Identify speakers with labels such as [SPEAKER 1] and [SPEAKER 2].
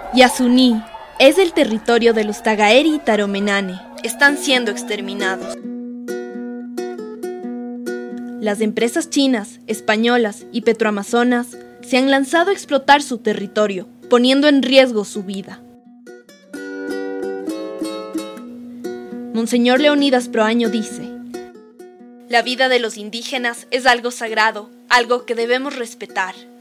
[SPEAKER 1] Yasuní es el territorio de los Tagaeri y Taromenane. Están siendo exterminados. Las empresas chinas, españolas y petroamazonas se han lanzado a explotar su territorio, poniendo en riesgo su vida. Monseñor Leonidas Proaño dice: la vida de los indígenas es algo sagrado, algo que debemos respetar.